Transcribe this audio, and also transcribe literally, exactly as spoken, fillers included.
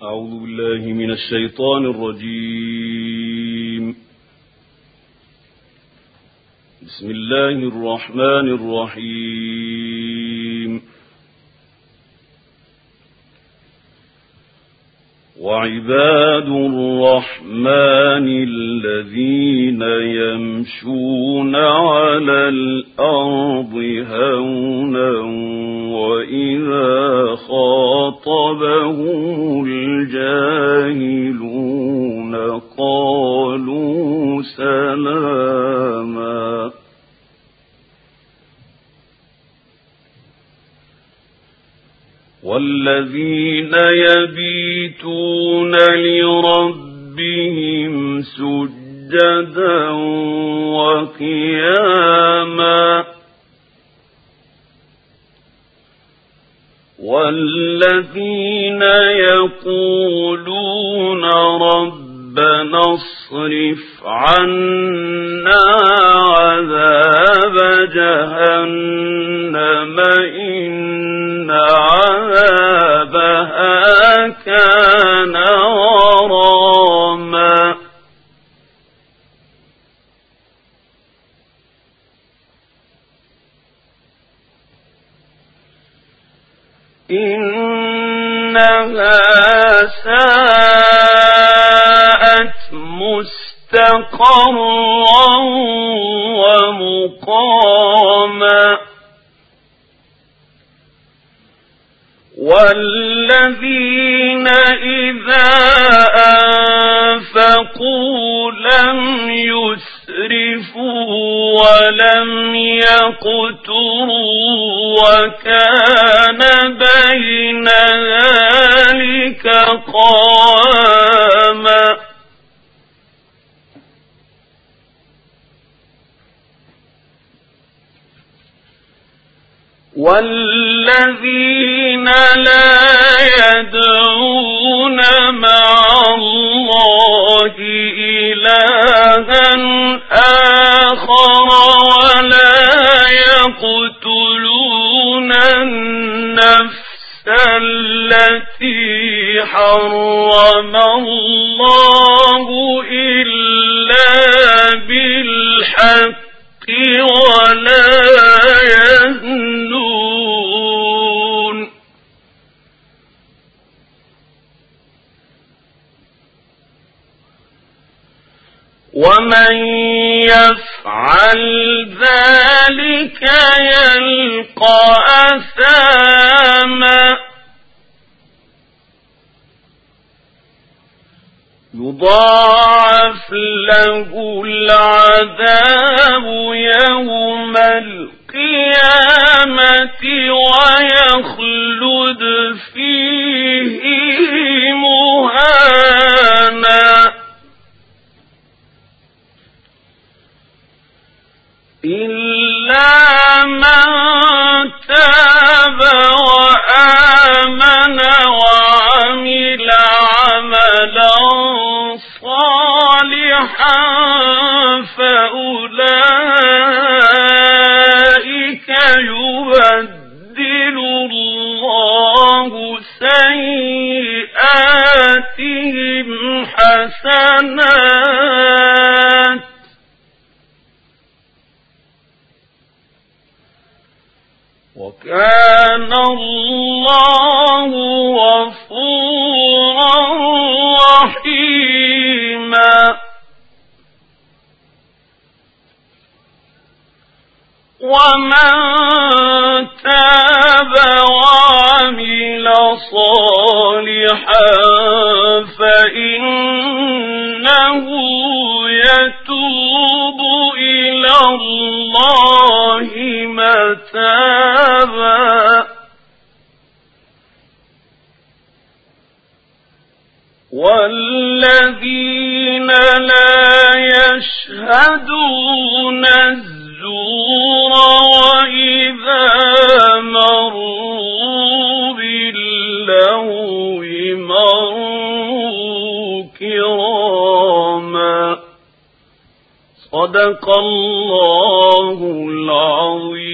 أعوذ بالله من الشيطان الرجيم. بسم الله الرحمن الرحيم. وعباد الرحمن الذين يمشون على الأرض هونا وإذا خاطبهم الجاهلون قالوا سلاما. والذين يبيتون لربهم سجدا وقياما والذين يقولون ربنا اصرف عنا عذاب جهنم إن عذابها كان غراما. إنها ساءت مستقرا ومقاما. والذين إذا أنفقوا لم يسرفوا ولم يقتروا وكان بين ذلك قواما. والذين لا يدعون مع الله إلها آخر ولا يقتلون النفس التي حرم الله إلا بالحق ولا يزنون. ومن يفعل ذلك يلقى أثاما يضاعف له العذاب يوم القيامة ويخلد فيه مهانا. إلا من تاب وآمن وعمل عملا صالحا فأولئك يبدل الله سيئاتهم حسنات وكان الله غفورا رحيما. ومن تاب وعمل صالحا فإنه يتوب إلى الله متابا. والذين لا يشهدون الزور وإذا مروا باللغو مروا كراما. صدق الله العظيم.